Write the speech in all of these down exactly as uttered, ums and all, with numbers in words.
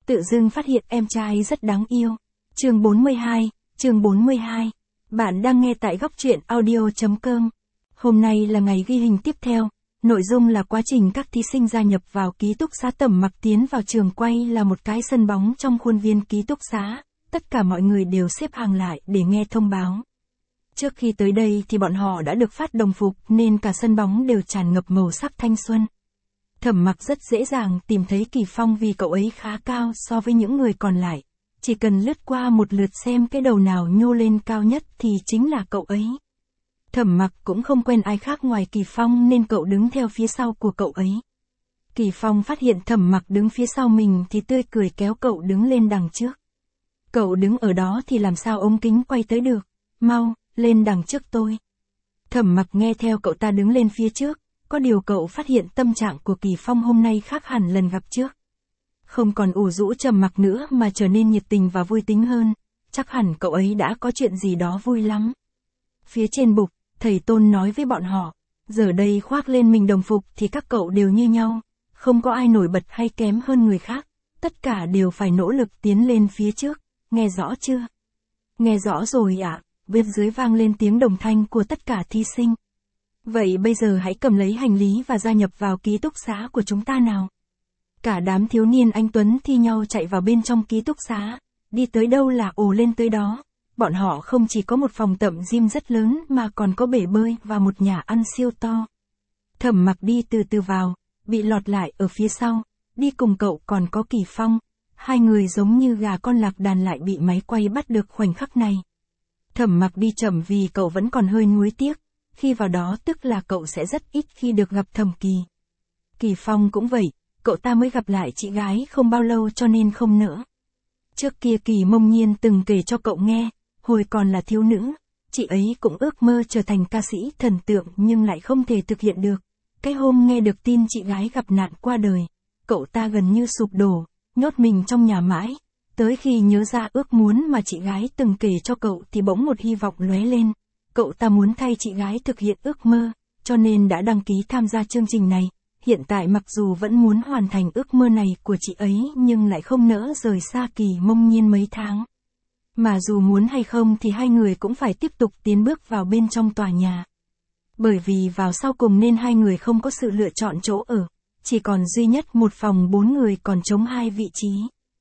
tự dưng phát hiện em trai rất đáng yêu. Chương bốn mươi hai, chương bốn mươi hai. Bạn đang nghe tại góc truyện audio chấm com. Hôm nay là ngày ghi hình tiếp theo. Nội dung là quá trình các thí sinh gia nhập vào ký túc xá Thẩm Mặc tiến vào trường quay là một cái sân bóng trong khuôn viên ký túc xá. Tất cả mọi người đều xếp hàng lại để nghe thông báo. Trước khi tới đây thì bọn họ đã được phát đồng phục nên cả sân bóng đều tràn ngập màu sắc thanh xuân. Thẩm Mặc rất dễ dàng tìm thấy Kỳ Phong vì cậu ấy khá cao so với những người còn lại. Chỉ cần lướt qua một lượt xem cái đầu nào nhô lên cao nhất thì chính là cậu ấy. Thẩm Mặc cũng không quen ai khác ngoài Kỳ Phong nên cậu đứng theo phía sau của cậu ấy. Kỳ Phong phát hiện Thẩm Mặc đứng phía sau mình thì tươi cười kéo cậu đứng lên đằng trước. Cậu đứng ở đó thì làm sao ống kính quay tới được, mau, lên đằng trước tôi. Thẩm Mặc nghe theo cậu ta đứng lên phía trước, có điều cậu phát hiện tâm trạng của Kỳ Phong hôm nay khác hẳn lần gặp trước. Không còn ủ rũ trầm mặc nữa mà trở nên nhiệt tình và vui tính hơn, chắc hẳn cậu ấy đã có chuyện gì đó vui lắm. Phía trên bục, thầy Tôn nói với bọn họ, giờ đây khoác lên mình đồng phục thì các cậu đều như nhau, không có ai nổi bật hay kém hơn người khác, tất cả đều phải nỗ lực tiến lên phía trước, nghe rõ chưa? Nghe rõ rồi ạ, à? Bên dưới vang lên tiếng đồng thanh của tất cả thí sinh. Vậy bây giờ hãy cầm lấy hành lý và gia nhập vào ký túc xá của chúng ta nào. Cả đám thiếu niên anh tuấn thi nhau chạy vào bên trong ký túc xá, đi tới đâu là ồ lên tới đó. Bọn họ không chỉ có một phòng tập gym rất lớn mà còn có bể bơi và một nhà ăn siêu to. Thẩm Mặc đi từ từ vào, bị lọt lại ở phía sau, đi cùng cậu còn có Kỳ Phong. Hai người giống như gà con lạc đàn lại bị máy quay bắt được khoảnh khắc này. Thẩm Mặc đi chậm vì cậu vẫn còn hơi nuối tiếc, khi vào đó tức là cậu sẽ rất ít khi được gặp Thẩm Kỳ. Kỳ Phong cũng vậy, cậu ta mới gặp lại chị gái không bao lâu cho nên không nỡ. Trước kia Kỳ Mông Nhiên từng kể cho cậu nghe, hồi còn là thiếu nữ, chị ấy cũng ước mơ trở thành ca sĩ thần tượng nhưng lại không thể thực hiện được. Cái hôm nghe được tin chị gái gặp nạn qua đời, cậu ta gần như sụp đổ, nhốt mình trong nhà mãi. Tới khi nhớ ra ước muốn mà chị gái từng kể cho cậu thì bỗng một hy vọng lóe lên. Cậu ta muốn thay chị gái thực hiện ước mơ, cho nên đã đăng ký tham gia chương trình này. Hiện tại mặc dù vẫn muốn hoàn thành ước mơ này của chị ấy nhưng lại không nỡ rời xa Kỳ Mông Nhiên mấy tháng. Mà dù muốn hay không thì hai người cũng phải tiếp tục tiến bước vào bên trong tòa nhà. Bởi vì vào sau cùng nên hai người không có sự lựa chọn chỗ ở, chỉ còn duy nhất một phòng bốn người còn trống hai vị trí.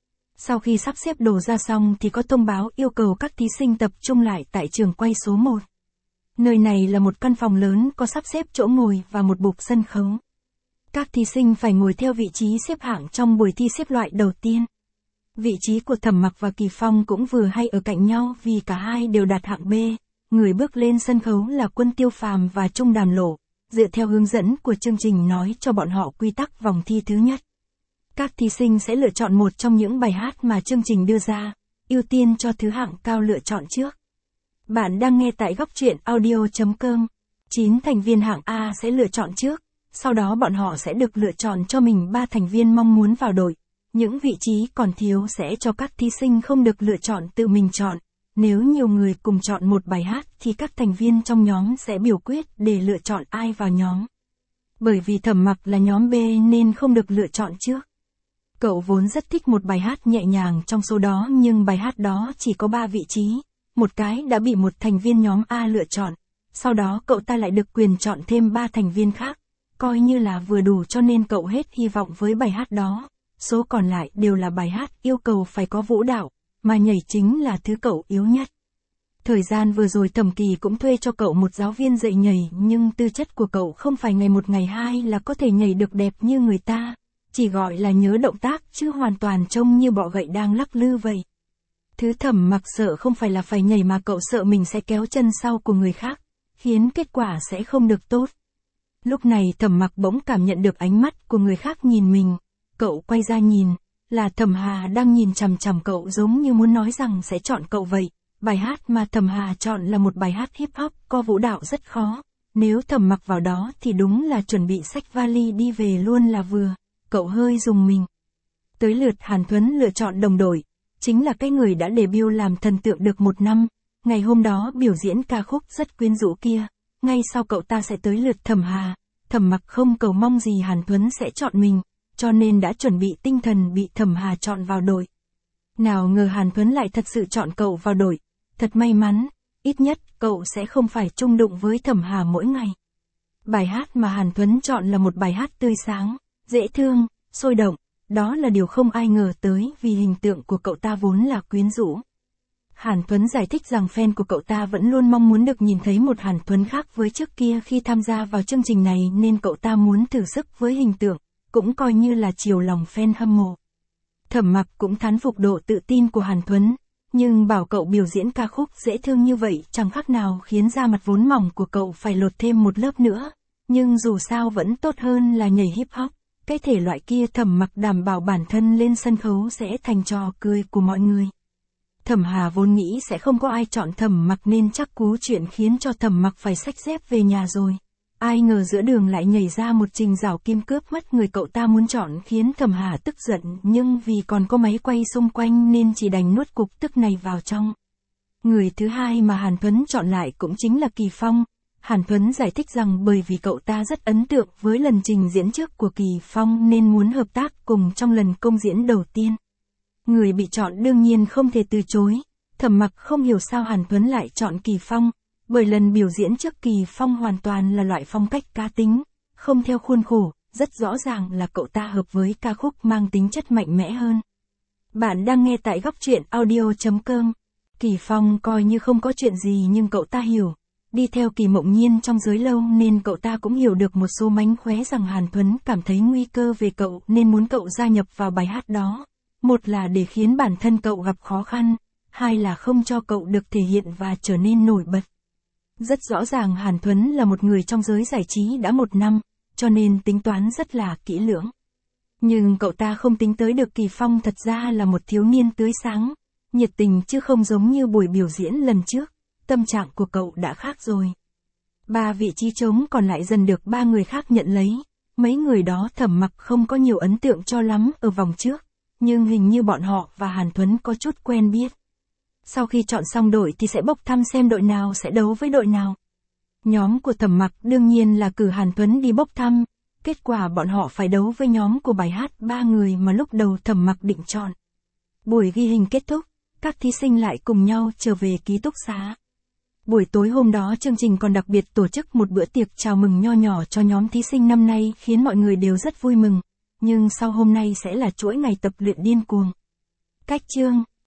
Sau khi sắp xếp đồ ra xong thì có thông báo yêu cầu các thí sinh tập trung lại tại trường quay số một. Nơi này là một căn phòng lớn có sắp xếp chỗ ngồi và một bục sân khấu. Các thí sinh phải ngồi theo vị trí xếp hạng trong buổi thi xếp loại đầu tiên. Vị trí của Thẩm Mặc và Kỳ Phong cũng vừa hay ở cạnh nhau vì cả hai đều đạt hạng B. Người bước lên sân khấu là Quân Tiêu Phàm và Trung Đàm Lộ, dựa theo hướng dẫn của chương trình nói cho bọn họ quy tắc vòng thi thứ nhất. Các thí sinh sẽ lựa chọn một trong những bài hát mà chương trình đưa ra, ưu tiên cho thứ hạng cao lựa chọn trước. Bạn đang nghe tại góc truyện audio chấm com. chín thành viên hạng A sẽ lựa chọn trước, sau đó bọn họ sẽ được lựa chọn cho mình ba thành viên mong muốn vào đội. Những vị trí còn thiếu sẽ cho các thí sinh không được lựa chọn tự mình chọn. Nếu nhiều người cùng chọn một bài hát thì các thành viên trong nhóm sẽ biểu quyết để lựa chọn ai vào nhóm. Bởi vì Thẩm Mặc là nhóm B nên không được lựa chọn trước. Cậu vốn rất thích một bài hát nhẹ nhàng trong số đó nhưng bài hát đó chỉ có ba vị trí. Một cái đã bị một thành viên nhóm A lựa chọn. Sau đó cậu ta lại được quyền chọn thêm ba thành viên khác. Coi như là vừa đủ cho nên cậu hết hy vọng với bài hát đó. Số còn lại đều là bài hát yêu cầu phải có vũ đạo, mà nhảy chính là thứ cậu yếu nhất. Thời gian vừa rồi Thẩm Kỳ cũng thuê cho cậu một giáo viên dạy nhảy nhưng tư chất của cậu không phải ngày một ngày hai là có thể nhảy được đẹp như người ta. Chỉ gọi là nhớ động tác chứ hoàn toàn trông như bọ gậy đang lắc lư vậy. Thứ Thẩm Mặc sợ không phải là phải nhảy mà cậu sợ mình sẽ kéo chân sau của người khác, khiến kết quả sẽ không được tốt. Lúc này Thẩm Mặc bỗng cảm nhận được ánh mắt của người khác nhìn mình. Cậu quay ra nhìn, là Thẩm Hà đang nhìn chằm chằm cậu giống như muốn nói rằng sẽ chọn cậu vậy. Bài hát mà Thẩm Hà chọn là một bài hát hip hop có vũ đạo rất khó. Nếu Thẩm Mặc vào đó thì đúng là chuẩn bị xách vali đi về luôn là vừa. Cậu hơi rùng mình. Tới lượt Hàn Thuấn lựa chọn đồng đội, chính là cái người đã debut làm thần tượng được một năm. Ngày hôm đó biểu diễn ca khúc rất quyến rũ kia. Ngay sau cậu ta sẽ tới lượt Thẩm Hà. Thẩm Mặc không cầu mong gì Hàn Thuấn sẽ chọn mình. cho nên đã chuẩn bị tinh thần bị Thẩm Hà chọn vào đội. Nào ngờ Hàn Tuấn lại thật sự chọn cậu vào đội, thật may mắn, ít nhất cậu sẽ không phải chung đụng với Thẩm Hà mỗi ngày. Bài hát mà Hàn Tuấn chọn là một bài hát tươi sáng, dễ thương, sôi động, đó là điều không ai ngờ tới vì hình tượng của cậu ta vốn là quyến rũ. Hàn Tuấn giải thích rằng fan của cậu ta vẫn luôn mong muốn được nhìn thấy một Hàn Tuấn khác với trước kia khi tham gia vào chương trình này nên cậu ta muốn thử sức với hình tượng, cũng coi như là chiều lòng fan hâm mộ. Thẩm Mặc cũng thán phục độ tự tin của Hàn Tuấn, nhưng bảo cậu biểu diễn ca khúc dễ thương như vậy chẳng khác nào khiến da mặt vốn mỏng của cậu phải lột thêm một lớp nữa, nhưng dù sao vẫn tốt hơn là nhảy hip hop, cái thể loại kia Thẩm Mặc đảm bảo bản thân lên sân khấu sẽ thành trò cười của mọi người. Thẩm Hà vốn nghĩ sẽ không có ai chọn Thẩm Mặc nên chắc cú chuyện khiến cho Thẩm Mặc phải xách dép về nhà rồi. Ai ngờ giữa đường lại nhảy ra một Trình Dạo Kim cướp mất người cậu ta muốn chọn khiến Thẩm Hà tức giận nhưng vì còn có máy quay xung quanh nên chỉ đành nuốt cục tức này vào trong. Người thứ hai mà Hàn Tuấn chọn lại cũng chính là Kỳ Phong. Hàn Tuấn giải thích rằng bởi vì cậu ta rất ấn tượng với lần trình diễn trước của Kỳ Phong nên muốn hợp tác cùng trong lần công diễn đầu tiên. Người bị chọn đương nhiên không thể từ chối. Thẩm Mặc không hiểu sao Hàn Tuấn lại chọn Kỳ Phong, bởi lần biểu diễn trước Kỳ Phong hoàn toàn là loại phong cách cá tính, không theo khuôn khổ, rất rõ ràng là cậu ta hợp với ca khúc mang tính chất mạnh mẽ hơn. Bạn đang nghe tại góc truyện audio chấm com. Kỳ Phong coi như không có chuyện gì nhưng cậu ta hiểu. Đi theo Kỳ Mộng Nhiên trong giới lâu nên cậu ta cũng hiểu được một số mánh khóe rằng Hàn Tuấn cảm thấy nguy cơ về cậu nên muốn cậu gia nhập vào bài hát đó. Một là để khiến bản thân cậu gặp khó khăn, hai là không cho cậu được thể hiện và trở nên nổi bật. Rất rõ ràng Hàn Tuấn là một người trong giới giải trí đã một năm, cho nên tính toán rất là kỹ lưỡng. Nhưng cậu ta không tính tới được Kỳ Phong thật ra là một thiếu niên tươi sáng, nhiệt tình chứ không giống như buổi biểu diễn lần trước, tâm trạng của cậu đã khác rồi. Ba vị trí trống còn lại dần được ba người khác nhận lấy, mấy người đó Thẩm Mặc không có nhiều ấn tượng cho lắm ở vòng trước, nhưng hình như bọn họ và Hàn Tuấn có chút quen biết. Sau khi chọn xong đội thì sẽ bốc thăm xem đội nào sẽ đấu với đội nào. Nhóm của Thẩm Mặc đương nhiên là cử Hàn Tuấn đi bốc thăm, kết quả bọn họ phải đấu với nhóm của bài hát ba người mà lúc đầu Thẩm Mặc định chọn. Buổi ghi hình kết thúc, các thí sinh lại cùng nhau trở về ký túc xá. Buổi tối hôm đó chương trình còn đặc biệt tổ chức một bữa tiệc chào mừng nho nhỏ cho nhóm thí sinh năm nay khiến mọi người đều rất vui mừng, nhưng sau hôm nay sẽ là chuỗi ngày tập luyện điên cuồng. Cách chương